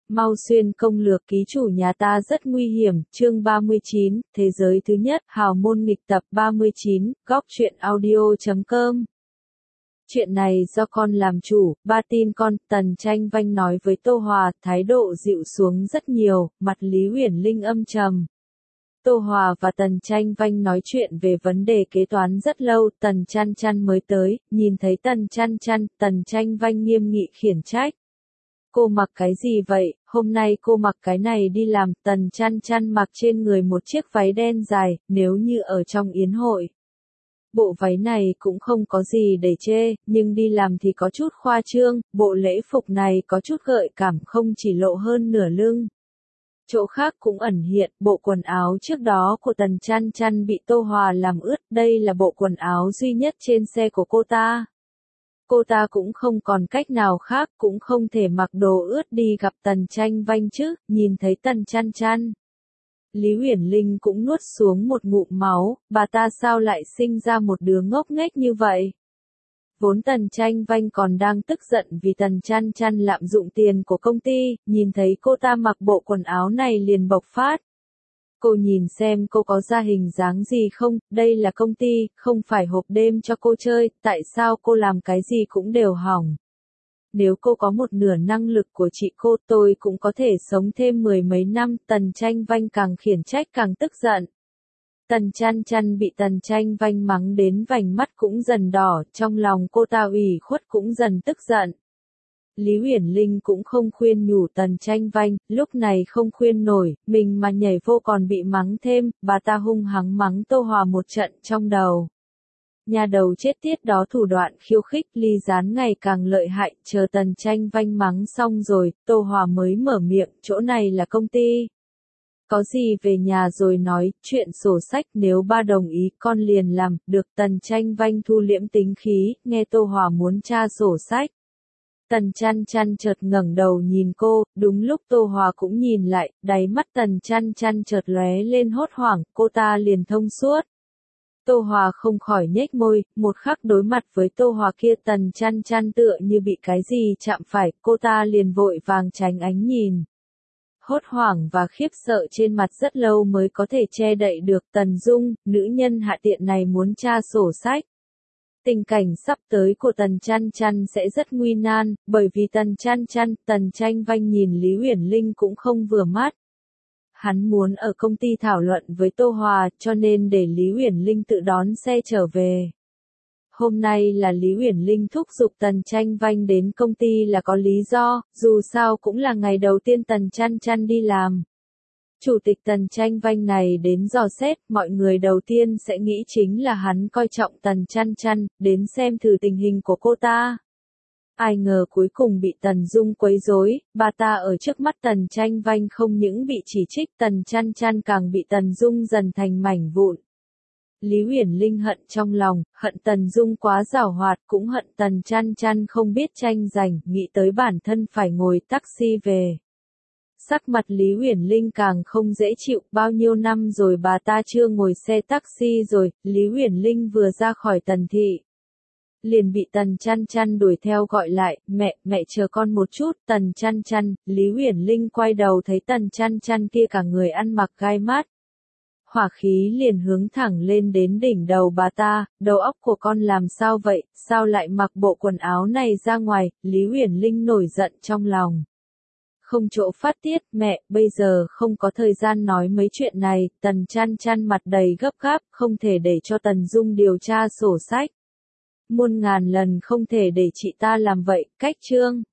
Mau xuyên công lược ký chủ nhà ta rất nguy hiểm, chương 39, thế giới thứ nhất, hào môn nghịch tập 39, góc truyện audio.com. Chuyện này do con làm chủ, ba tin con, Tần Tranh Vanh nói với Tô Hòa, thái độ dịu xuống rất nhiều, mặt Lý Uyển Linh âm trầm. Tô Hòa và Tần Tranh Vanh nói chuyện về vấn đề kế toán rất lâu, Tần Chăn Chăn mới tới, nhìn thấy Tần Chăn Chăn, Tần Tranh Vanh nghiêm nghị khiển trách. Cô mặc cái gì vậy, hôm nay cô mặc cái này đi làm, Tần Chăn Chăn mặc trên người một chiếc váy đen dài, nếu như ở trong yến hội. Bộ váy này cũng không có gì để chê, nhưng đi làm thì có chút khoa trương, bộ lễ phục này có chút gợi cảm không chỉ lộ hơn nửa lưng. Chỗ khác cũng ẩn hiện, bộ quần áo trước đó của Tần Chăn Chăn bị Tô Hòa làm ướt, đây là bộ quần áo duy nhất trên xe của cô ta. Cô ta cũng không còn cách nào khác, cũng không thể mặc đồ ướt đi gặp Tần Tranh Vanh chứ, nhìn thấy Tần Chăn Chăn. Lý Uyển Linh cũng nuốt xuống một ngụm máu, bà ta sao lại sinh ra một đứa ngốc nghếch như vậy? Vốn Tần Tranh Vanh còn đang tức giận vì Tần Chăn Chăn lạm dụng tiền của công ty, nhìn thấy cô ta mặc bộ quần áo này liền bộc phát. Cô nhìn xem cô có ra hình dáng gì không, đây là công ty, không phải hộp đêm cho cô chơi, tại sao cô làm cái gì cũng đều hỏng. Nếu cô có một nửa năng lực của chị cô tôi cũng có thể sống thêm mười mấy năm, Tần Tranh Vanh càng khiển trách càng tức giận. Tần Chăn Chăn bị Tần Tranh Vanh mắng đến vành mắt cũng dần đỏ, trong lòng cô ta ủy khuất cũng dần tức giận. Lý Uyển Linh cũng không khuyên nhủ Tần Tranh Vanh, lúc này không khuyên nổi, mình mà nhảy vô còn bị mắng thêm, bà ta hung hăng mắng Tô Hòa một trận trong đầu. Nhà đầu chết tiết đó thủ đoạn khiêu khích ly gián ngày càng lợi hại, chờ Tần Tranh Vanh mắng xong rồi, Tô Hòa mới mở miệng, chỗ này là công ty. Có gì về nhà rồi nói, chuyện sổ sách nếu ba đồng ý con liền làm, được. Tần Tranh Vanh thu liễm tính khí, nghe Tô Hòa muốn tra sổ sách. Tần Chăn Chăn chợt ngẩng đầu nhìn cô, đúng lúc Tô Hòa cũng nhìn lại, đáy mắt Tần Chăn Chăn chợt lóe lên hốt hoảng, cô ta liền thông suốt. Tô Hòa không khỏi nhếch môi, một khắc đối mặt với Tô Hòa kia Tần Chăn Chăn tựa như bị cái gì chạm phải, cô ta liền vội vàng tránh ánh nhìn. Hốt hoảng và khiếp sợ trên mặt rất lâu mới có thể che đậy được. Tần Dung, nữ nhân hạ tiện này muốn tra sổ sách. Tình cảnh sắp tới của Tần Chăn Chăn sẽ rất nguy nan, bởi vì Tần Chăn Chăn, Tần Tranh Vanh nhìn Lý Uyển Linh cũng không vừa mắt. Hắn muốn ở công ty thảo luận với Tô Hòa, cho nên để Lý Uyển Linh tự đón xe trở về. Hôm nay là Lý Uyển Linh thúc giục Tần Tranh Vanh đến công ty là có lý do, dù sao cũng là ngày đầu tiên Tần Chăn Chăn đi làm. Chủ tịch Tần Tranh Vanh này đến dò xét, mọi người đầu tiên sẽ nghĩ chính là hắn coi trọng Tần Chăn Chăn, đến xem thử tình hình của cô ta. Ai ngờ cuối cùng bị Tần Dung quấy rối, bà ta ở trước mắt Tần Tranh Vanh không những bị chỉ trích, Tần Chăn Chăn càng bị Tần Dung dần thành mảnh vụn. Lý Uyển Linh hận trong lòng, hận Tần Dung quá giảo hoạt, cũng hận Tần Chăn Chăn không biết tranh giành, nghĩ tới bản thân phải ngồi taxi về. Sắc mặt Lý Uyển Linh càng không dễ chịu, bao nhiêu năm rồi bà ta chưa ngồi xe taxi rồi, Lý Uyển Linh vừa ra khỏi Tần thị. Liền bị Tần Chăn Chăn đuổi theo gọi lại, mẹ chờ con một chút, Tần Chăn Chăn, Lý Uyển Linh quay đầu thấy Tần Chăn Chăn kia cả người ăn mặc gai mắt. Hỏa khí liền hướng thẳng lên đến đỉnh đầu bà ta, đầu óc của con làm sao vậy, sao lại mặc bộ quần áo này ra ngoài, Lý Uyển Linh nổi giận trong lòng. Không chỗ phát tiết, mẹ, bây giờ không có thời gian nói mấy chuyện này, Tần Chăn Chăn mặt đầy gấp gáp, không thể để cho Tần Dung điều tra sổ sách. Muôn ngàn lần không thể để chị ta làm vậy, cách chương.